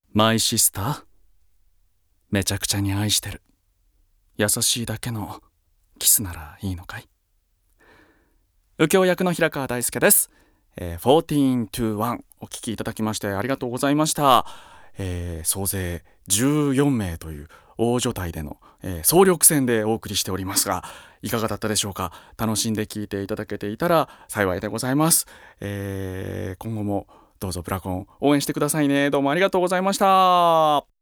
マイシスター、めちゃくちゃに愛してる。優しいだけのキスならいいのかい？右京役の平川大輔です。14 to 1お聞きいただきましてありがとうございました。総勢14名という大所帯での、総力戦でお送りしておりますが、いかがだったでしょうか。楽しんで聞いていただけていたら幸いでございます。今後もどうぞブラコン応援してくださいね。どうもありがとうございました。